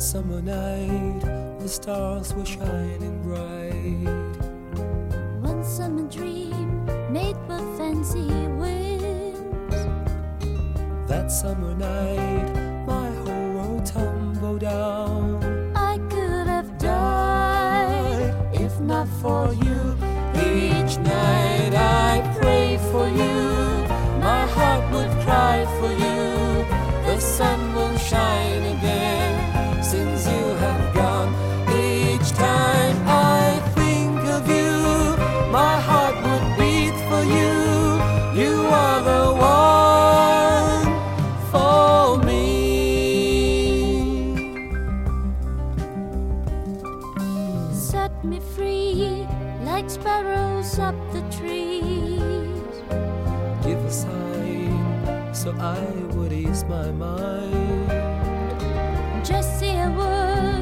summer night, the stars were shining bright. One summer dream made by fancy winds. That summer night, my whole world tumbled down. I could have died if not for you. Each night I pray for you, my heart would cry for you. The sun will shine again since you have gone. Each time I think of you, my heart would beat for you. You are the one for me. Set me free like sparrows up the trees. Give a sign so I would ease my mind. Just say a word